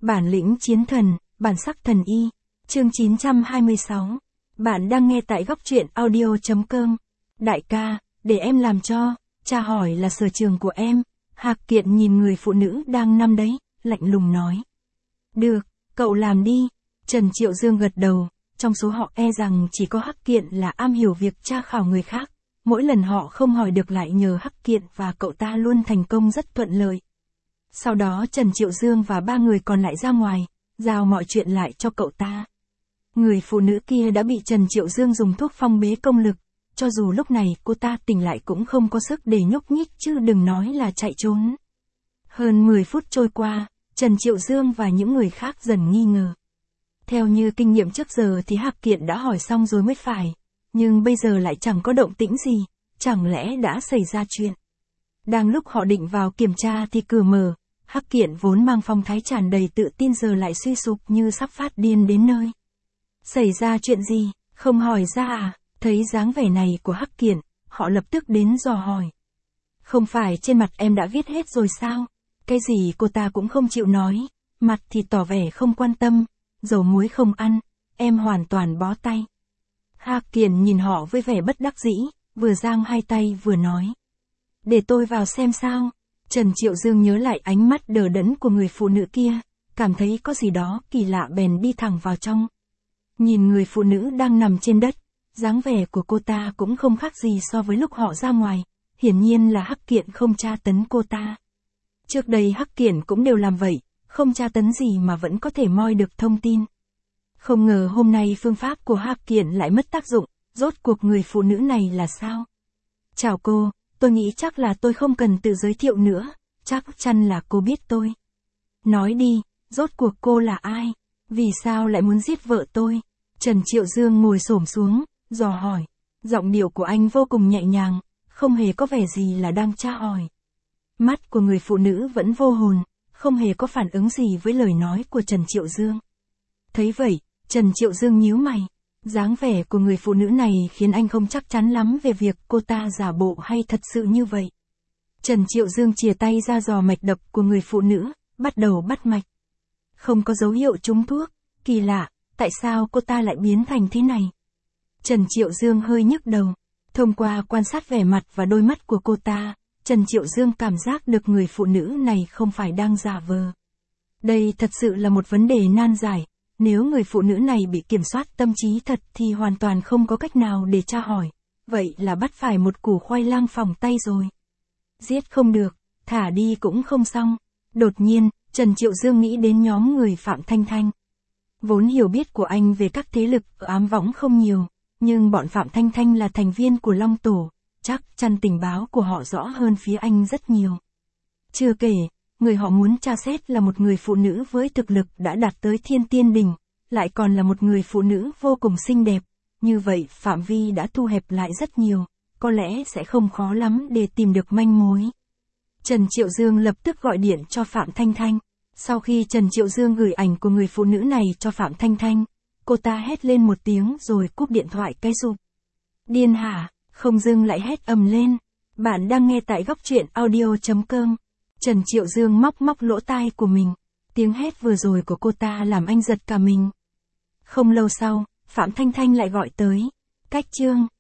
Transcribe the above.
Bản lĩnh chiến thần, bản sắc thần y. Chương 926. Bạn đang nghe tại góc truyện audio.com. Đại ca, để em làm cho, cha hỏi là sở trường của em. Hạc Kiện nhìn người phụ nữ đang nằm đấy, lạnh lùng nói. Được, cậu làm đi. Trần Triệu Dương gật đầu, trong số họ e rằng chỉ có Hắc Kiện là am hiểu việc tra khảo người khác. Mỗi lần họ không hỏi được lại nhờ Hắc Kiện và cậu ta luôn thành công rất thuận lợi. Sau đó Trần Triệu Dương và ba người còn lại ra ngoài, giao mọi chuyện lại cho cậu ta. Người phụ nữ kia đã bị Trần Triệu Dương dùng thuốc phong bế công lực, cho dù lúc này cô ta tỉnh lại cũng không có sức để nhúc nhích chứ đừng nói là chạy trốn. Hơn 10 phút trôi qua, Trần Triệu Dương và những người khác dần nghi ngờ. Theo như kinh nghiệm trước giờ thì Hạc Kiện đã hỏi xong rồi mới phải, nhưng bây giờ lại chẳng có động tĩnh gì, chẳng lẽ đã xảy ra chuyện. Đang lúc họ định vào kiểm tra thì cửa mở, Hắc Kiện vốn mang phong thái tràn đầy tự tin giờ lại suy sụp như sắp phát điên đến nơi. Xảy ra chuyện gì, không hỏi ra à? Thấy dáng vẻ này của Hắc Kiện, họ lập tức đến dò hỏi. Không phải trên mặt em đã viết hết rồi sao? Cái gì cô ta cũng không chịu nói, mặt thì tỏ vẻ không quan tâm, dầu muối không ăn, em hoàn toàn bó tay. Hạc Kiện nhìn họ với vẻ bất đắc dĩ, vừa giang hai tay vừa nói. Để tôi vào xem sao. Trần Triệu Dương nhớ lại ánh mắt đờ đẫn của người phụ nữ kia, cảm thấy có gì đó kỳ lạ bèn đi thẳng vào trong. Nhìn người phụ nữ đang nằm trên đất, dáng vẻ của cô ta cũng không khác gì so với lúc họ ra ngoài, hiển nhiên là Hắc Kiện không tra tấn cô ta. Trước đây Hắc Kiện cũng đều làm vậy, không tra tấn gì mà vẫn có thể moi được thông tin. Không ngờ hôm nay phương pháp của Hạc Kiện lại mất tác dụng, rốt cuộc người phụ nữ này là sao? Chào cô, tôi nghĩ chắc là tôi không cần tự giới thiệu nữa, chắc chắn là cô biết tôi. Nói đi, rốt cuộc cô là ai? Vì sao lại muốn giết vợ tôi? Trần Triệu Dương ngồi xổm xuống, dò hỏi. Giọng điệu của anh vô cùng nhẹ nhàng, không hề có vẻ gì là đang tra hỏi. Mắt của người phụ nữ vẫn vô hồn, không hề có phản ứng gì với lời nói của Trần Triệu Dương. Thấy vậy, Trần Triệu Dương nhíu mày. Dáng vẻ của người phụ nữ này khiến anh không chắc chắn lắm về việc cô ta giả bộ hay thật sự như vậy. Trần Triệu Dương chìa tay ra dò mạch đập của người phụ nữ, bắt đầu bắt mạch. Không có dấu hiệu trúng thuốc, kỳ lạ, tại sao cô ta lại biến thành thế này? Trần Triệu Dương hơi nhức đầu. Thông qua quan sát vẻ mặt và đôi mắt của cô ta, Trần Triệu Dương cảm giác được người phụ nữ này không phải đang giả vờ. Đây thật sự là một vấn đề nan giải. Nếu người phụ nữ này bị kiểm soát tâm trí thật thì hoàn toàn không có cách nào để tra hỏi. Vậy là bắt phải một củ khoai lang phỏng tay rồi. Giết không được, thả đi cũng không xong. Đột nhiên, Trần Triệu Dương nghĩ đến nhóm người Phạm Thanh Thanh. Vốn hiểu biết của anh về các thế lực ở ám võng không nhiều, nhưng bọn Phạm Thanh Thanh là thành viên của Long Tổ, chắc chắn tình báo của họ rõ hơn phía anh rất nhiều. Chưa kể, người họ muốn tra xét là một người phụ nữ với thực lực đã đạt tới thiên tiên đỉnh, lại còn là một người phụ nữ vô cùng xinh đẹp. Như vậy phạm vi đã thu hẹp lại rất nhiều, có lẽ sẽ không khó lắm để tìm được manh mối. Trần Triệu Dương lập tức gọi điện cho Phạm Thanh Thanh. Sau khi Trần Triệu Dương gửi ảnh của người phụ nữ này cho Phạm Thanh Thanh, cô ta hét lên một tiếng rồi cúp điện thoại cái rụp. Điên hả, không dưng lại hét ầm lên. Bạn đang nghe tại góc truyện audio.com. Trần Triệu Dương móc lỗ tai của mình. Tiếng hét vừa rồi của cô ta làm anh giật cả mình. Không lâu sau, Phạm Thanh Thanh lại gọi tới. Cách Trương,